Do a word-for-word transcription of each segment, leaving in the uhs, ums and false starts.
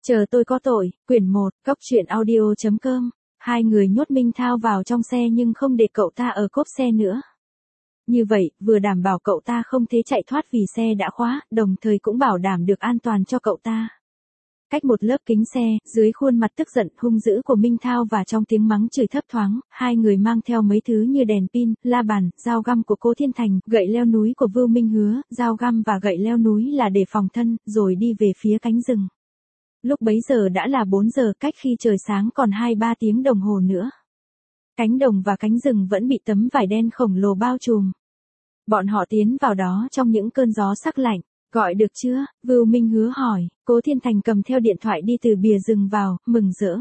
Chờ tôi có tội, quyển một, cốc truyện audio chấm com. Hai người nhốt Minh Thao vào trong xe nhưng không để cậu ta ở cốp xe nữa. Như vậy, vừa đảm bảo cậu ta không thể chạy thoát vì xe đã khóa, đồng thời cũng bảo đảm được an toàn cho cậu ta. Cách một lớp kính xe, dưới khuôn mặt tức giận hung dữ của Minh Thao và trong tiếng mắng chửi thấp thoáng, hai người mang theo mấy thứ như đèn pin, la bàn, dao găm của Cố Thiên Thành, gậy leo núi của Vưu Minh Hứa, dao găm và gậy leo núi là để phòng thân, rồi đi về phía cánh rừng. Lúc bấy giờ đã là bốn giờ, cách khi trời sáng còn hai ba tiếng đồng hồ nữa. Cánh đồng và cánh rừng vẫn bị tấm vải đen khổng lồ bao trùm. Bọn họ tiến vào đó trong những cơn gió sắc lạnh. Gọi được chưa? Vưu Minh Hứa hỏi. Cố Thiên Thành cầm theo điện thoại đi từ bìa rừng vào, mừng rỡ.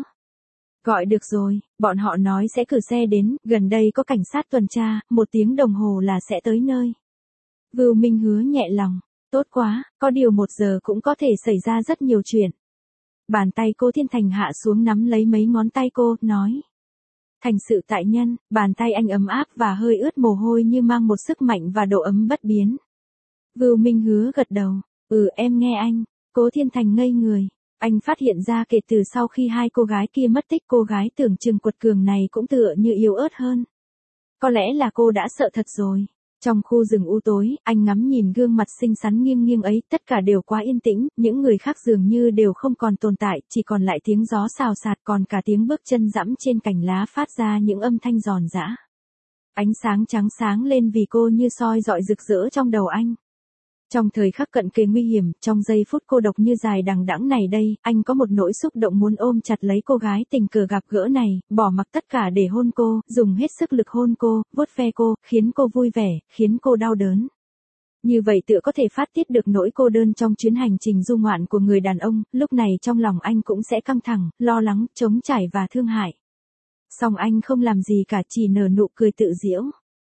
Gọi được rồi, bọn họ nói sẽ cử xe đến, gần đây có cảnh sát tuần tra, một tiếng đồng hồ là sẽ tới nơi. Vưu Minh Hứa nhẹ lòng. Tốt quá, có điều một giờ cũng có thể xảy ra rất nhiều chuyện. Bàn tay Cố Thiên Thành hạ xuống nắm lấy mấy ngón tay cô, nói. Thành sự tại nhân, bàn tay anh ấm áp và hơi ướt mồ hôi như mang một sức mạnh và độ ấm bất biến. Vưu Minh Hứa gật đầu. Ừ, em nghe anh. Cố Thiên Thành ngây người. Anh phát hiện ra kể từ sau khi hai cô gái kia mất tích, cô gái tưởng chừng quật cường này cũng tựa như yếu ớt hơn. Có lẽ là cô đã sợ thật rồi. Trong khu rừng u tối, anh ngắm nhìn gương mặt xinh xắn nghiêng nghiêng ấy, tất cả đều quá yên tĩnh, những người khác dường như đều không còn tồn tại, chỉ còn lại tiếng gió xào xạc, còn cả tiếng bước chân dẫm trên cành lá phát ra những âm thanh giòn giã. Ánh sáng trắng sáng lên vì cô như soi rọi rực rỡ trong đầu anh. Trong thời khắc cận kề nguy hiểm, trong giây phút cô độc như dài đằng đẵng này đây, anh có một nỗi xúc động muốn ôm chặt lấy cô gái tình cờ gặp gỡ này, bỏ mặc tất cả để hôn cô, dùng hết sức lực hôn cô, vuốt ve cô, khiến cô vui vẻ, khiến cô đau đớn. Như vậy tựa có thể phát tiết được nỗi cô đơn trong chuyến hành trình du ngoạn của người đàn ông, lúc này trong lòng anh cũng sẽ căng thẳng, lo lắng, trống trải và thương hại. Song anh không làm gì cả, chỉ nở nụ cười tự giễu.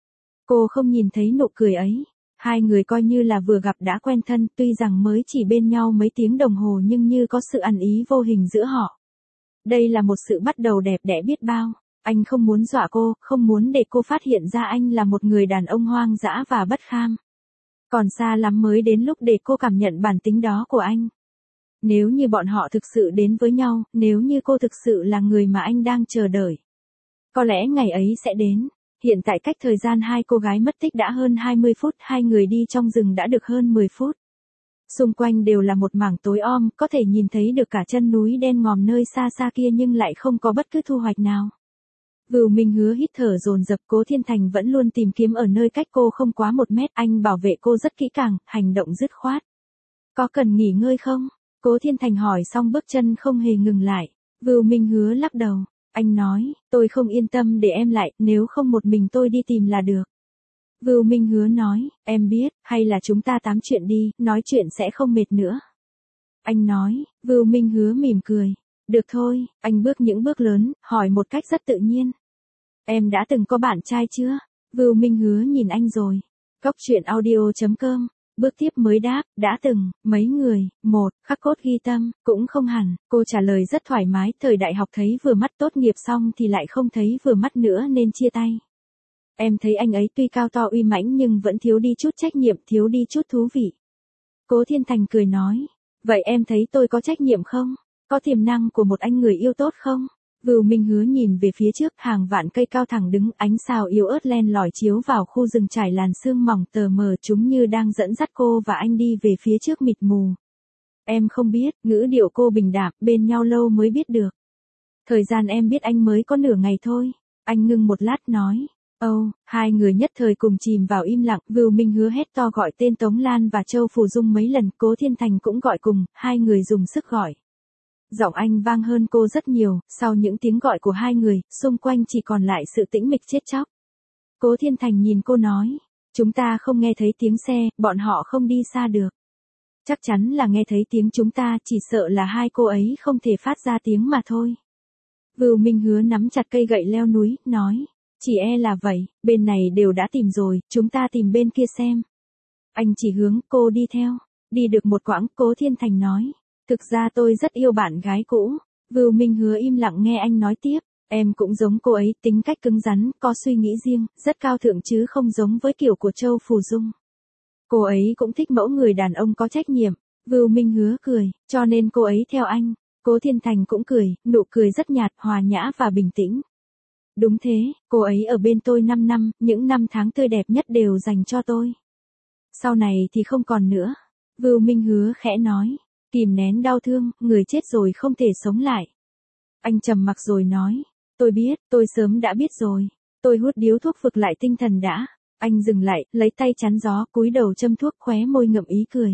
Cô không nhìn thấy nụ cười ấy. Hai người coi như là vừa gặp đã quen thân, tuy rằng mới chỉ bên nhau mấy tiếng đồng hồ nhưng như có sự ăn ý vô hình giữa họ. Đây là một sự bắt đầu đẹp đẽ biết bao. Anh không muốn dọa cô, không muốn để cô phát hiện ra anh là một người đàn ông hoang dã và bất kham. Còn xa lắm mới đến lúc để cô cảm nhận bản tính đó của anh. Nếu như bọn họ thực sự đến với nhau, nếu như cô thực sự là người mà anh đang chờ đợi, có lẽ ngày ấy sẽ đến. Hiện tại cách thời gian hai cô gái mất tích đã hơn hai mươi phút, hai người đi trong rừng đã được hơn mười phút. Xung quanh đều là một mảng tối om, có thể nhìn thấy được cả chân núi đen ngòm nơi xa xa kia nhưng lại không có bất cứ thu hoạch nào. Vưu Minh Hứa hít thở dồn dập, Cố Thiên Thành vẫn luôn tìm kiếm ở nơi cách cô không quá một mét, anh bảo vệ cô rất kỹ càng, hành động dứt khoát. Có cần nghỉ ngơi không? Cố Thiên Thành hỏi xong bước chân không hề ngừng lại. Vưu Minh Hứa lắc đầu. Anh nói, tôi không yên tâm để em lại, nếu không một mình tôi đi tìm là được. Vưu Minh Hứa nói, em biết, hay là chúng ta tám chuyện đi, nói chuyện sẽ không mệt nữa. Anh nói, Vưu Minh Hứa mỉm cười. Được thôi, anh bước những bước lớn, hỏi một cách rất tự nhiên. Em đã từng có bạn trai chưa? Vưu Minh Hứa nhìn anh rồi. Cốc truyện audio chấm com. Bước tiếp mới đáp, đã từng, mấy người, một, khắc cốt ghi tâm, cũng không hẳn, cô trả lời rất thoải mái, thời đại học thấy vừa mắt, tốt nghiệp xong thì lại không thấy vừa mắt nữa nên chia tay. Em thấy anh ấy tuy cao to uy mãnh nhưng vẫn thiếu đi chút trách nhiệm, thiếu đi chút thú vị. Cố Thiên Thành cười nói, vậy em thấy tôi có trách nhiệm không? Có tiềm năng của một anh người yêu tốt không? Vưu Minh Hứa nhìn về phía trước, hàng vạn cây cao thẳng đứng, ánh sao yếu ớt len lỏi chiếu vào khu rừng trải làn sương mỏng tờ mờ, chúng như đang dẫn dắt cô và anh đi về phía trước mịt mù. Em không biết, ngữ điệu cô bình đạm, bên nhau lâu mới biết được. Thời gian em biết anh mới có nửa ngày thôi. Anh ngưng một lát nói. Âu, oh, hai người nhất thời cùng chìm vào im lặng, Vưu Minh Hứa hét to gọi tên Tống Lan và Châu Phù Dung mấy lần, Cố Thiên Thành cũng gọi cùng, hai người dùng sức gọi. Giọng anh vang hơn cô rất nhiều, sau những tiếng gọi của hai người, xung quanh chỉ còn lại sự tĩnh mịch chết chóc. Cố Thiên Thành nhìn cô nói, chúng ta không nghe thấy tiếng xe, bọn họ không đi xa được. Chắc chắn là nghe thấy tiếng chúng ta, chỉ sợ là hai cô ấy không thể phát ra tiếng mà thôi. Vưu Minh Hứa nắm chặt cây gậy leo núi, nói, chỉ e là vậy, bên này đều đã tìm rồi, chúng ta tìm bên kia xem. Anh chỉ hướng, cô đi theo. Đi được một quãng, Cố Thiên Thành nói. Thực ra tôi rất yêu bạn gái cũ. Vưu Minh Hứa im lặng nghe anh nói tiếp. Em cũng giống cô ấy, tính cách cứng rắn, có suy nghĩ riêng, rất cao thượng chứ không giống với kiểu của Châu Phù Dung. Cô ấy cũng thích mẫu người đàn ông có trách nhiệm. Vưu Minh Hứa cười, cho nên cô ấy theo anh. Cố Thiên Thành cũng cười, nụ cười rất nhạt, hòa nhã và bình tĩnh. Đúng thế, cô ấy ở bên tôi năm năm, những năm tháng tươi đẹp nhất đều dành cho tôi. Sau này thì không còn nữa. Vưu Minh Hứa khẽ nói, kìm nén đau thương, người chết rồi không thể sống lại. Anh trầm mặc rồi nói, tôi biết, tôi sớm đã biết rồi. Tôi hút điếu thuốc vực lại tinh thần đã. Anh dừng lại, lấy tay chắn gió, cúi đầu châm thuốc, khóe môi ngậm ý cười.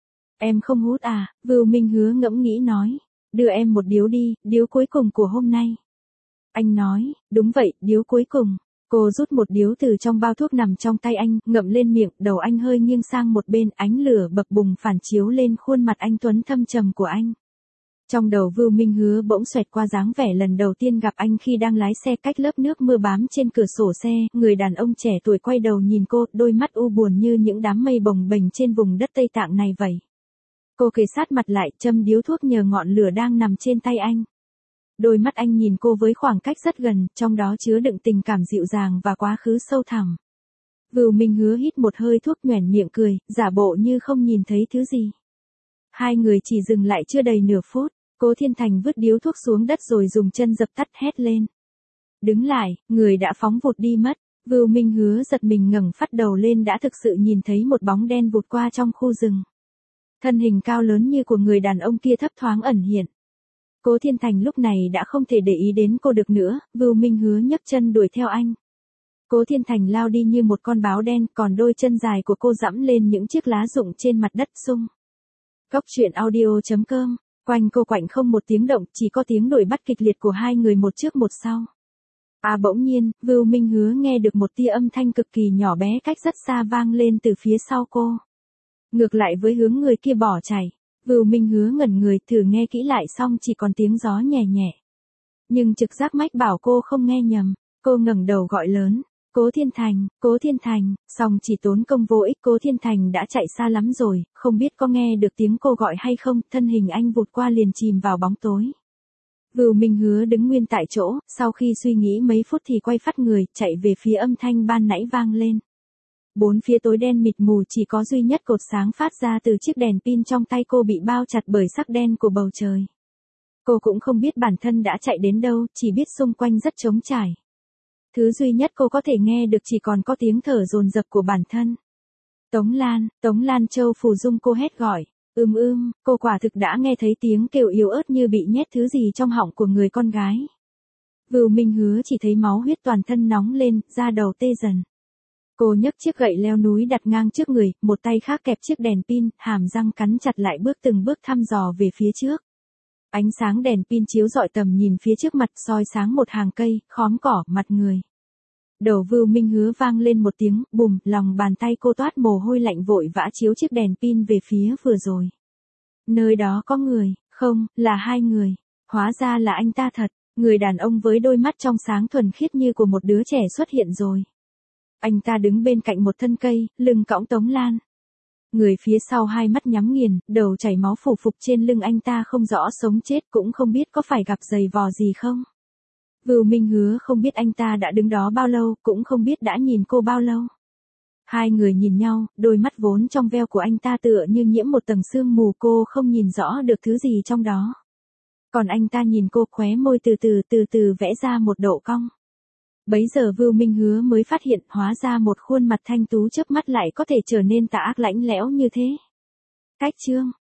Em không hút à? Vưu Minh Hứa ngẫm nghĩ nói, đưa em một điếu đi, điếu cuối cùng của hôm nay. Anh nói, đúng vậy, điếu cuối cùng. Cô rút một điếu từ trong bao thuốc nằm trong tay anh, ngậm lên miệng, đầu anh hơi nghiêng sang một bên, ánh lửa bập bùng phản chiếu lên khuôn mặt anh tuấn thâm trầm của anh. Trong đầu Vưu Minh Hứa bỗng xoẹt qua dáng vẻ lần đầu tiên gặp anh khi đang lái xe cách lớp nước mưa bám trên cửa sổ xe, người đàn ông trẻ tuổi quay đầu nhìn cô, đôi mắt u buồn như những đám mây bồng bềnh trên vùng đất Tây Tạng này vậy. Cô kề sát mặt lại, châm điếu thuốc nhờ ngọn lửa đang nằm trên tay anh. Đôi mắt anh nhìn cô với khoảng cách rất gần, trong đó chứa đựng tình cảm dịu dàng và quá khứ sâu thẳm. Vưu Minh Hứa hít một hơi thuốc, nhoẻn miệng cười, giả bộ như không nhìn thấy thứ gì. Hai người chỉ dừng lại chưa đầy nửa phút, Cố Thiên Thành vứt điếu thuốc xuống đất rồi dùng chân dập tắt, hét lên. Đứng lại, người đã phóng vụt đi mất. Vưu Minh Hứa giật mình ngẩng phát đầu lên, đã thực sự nhìn thấy một bóng đen vụt qua trong khu rừng. Thân hình cao lớn như của người đàn ông kia thấp thoáng ẩn hiện. Cố Thiên Thành lúc này đã không thể để ý đến cô được nữa, Vưu Minh Hứa nhấc chân đuổi theo anh. Cố Thiên Thành lao đi như một con báo đen, còn đôi chân dài của cô dẫm lên những chiếc lá rụng trên mặt đất sung. Cốc truyện audio chấm com, quanh cô quạnh không một tiếng động, chỉ có tiếng đuổi bắt kịch liệt của hai người một trước một sau. À bỗng nhiên, Vưu Minh Hứa nghe được một tia âm thanh cực kỳ nhỏ bé cách rất xa vang lên từ phía sau cô. Ngược lại với hướng người kia bỏ chạy. Vưu Minh Hứa ngẩn người, thử nghe kỹ lại xong chỉ còn tiếng gió nhẹ nhẹ. Nhưng trực giác mách bảo cô không nghe nhầm, cô ngẩng đầu gọi lớn, Cố Thiên Thành, Cố Thiên Thành, xong chỉ tốn công vô ích, Cố Thiên Thành đã chạy xa lắm rồi, không biết có nghe được tiếng cô gọi hay không, thân hình anh vụt qua liền chìm vào bóng tối. Vưu Minh Hứa đứng nguyên tại chỗ, sau khi suy nghĩ mấy phút thì quay phát người, chạy về phía âm thanh ban nãy vang lên. Bốn phía tối đen mịt mù, chỉ có duy nhất cột sáng phát ra từ chiếc đèn pin trong tay cô bị bao chặt bởi sắc đen của bầu trời. Cô cũng không biết bản thân đã chạy đến đâu, chỉ biết xung quanh rất trống trải. Thứ duy nhất cô có thể nghe được chỉ còn có tiếng thở dồn dập của bản thân. Tống Lan, Tống Lan Châu Phù Dung, cô hét gọi. Ưm ưm, cô quả thực đã nghe thấy tiếng kêu yếu ớt như bị nhét thứ gì trong họng của người con gái. Vưu Minh Hứa chỉ thấy máu huyết toàn thân nóng lên, da đầu tê dần. Cô nhấc chiếc gậy leo núi đặt ngang trước người, một tay khác kẹp chiếc đèn pin, hàm răng cắn chặt lại, bước từng bước thăm dò về phía trước. Ánh sáng đèn pin chiếu rọi tầm nhìn phía trước mặt, soi sáng một hàng cây, khóm cỏ, mặt người. Đầu Vưu Minh Hứa vang lên một tiếng, bùm, lòng bàn tay cô toát mồ hôi lạnh, vội vã chiếu chiếc đèn pin về phía vừa rồi. Nơi đó có người, không, là hai người. Hóa ra là anh ta thật, người đàn ông với đôi mắt trong sáng thuần khiết như của một đứa trẻ xuất hiện rồi. Anh ta đứng bên cạnh một thân cây, lưng cõng Tống Lan. Người phía sau hai mắt nhắm nghiền, đầu chảy máu phủ phục trên lưng anh ta, không rõ sống chết, cũng không biết có phải gặp giày vò gì không. Vưu Minh Hứa không biết anh ta đã đứng đó bao lâu, cũng không biết đã nhìn cô bao lâu. Hai người nhìn nhau, đôi mắt vốn trong veo của anh ta tựa như nhiễm một tầng sương mù, cô không nhìn rõ được thứ gì trong đó. Còn anh ta nhìn cô, khóe môi từ từ từ từ vẽ ra một độ cong. Bấy giờ Vưu Minh Hứa mới phát hiện, hóa ra một khuôn mặt thanh tú chớp mắt lại có thể trở nên tà ác lạnh lẽo như thế. Cách chương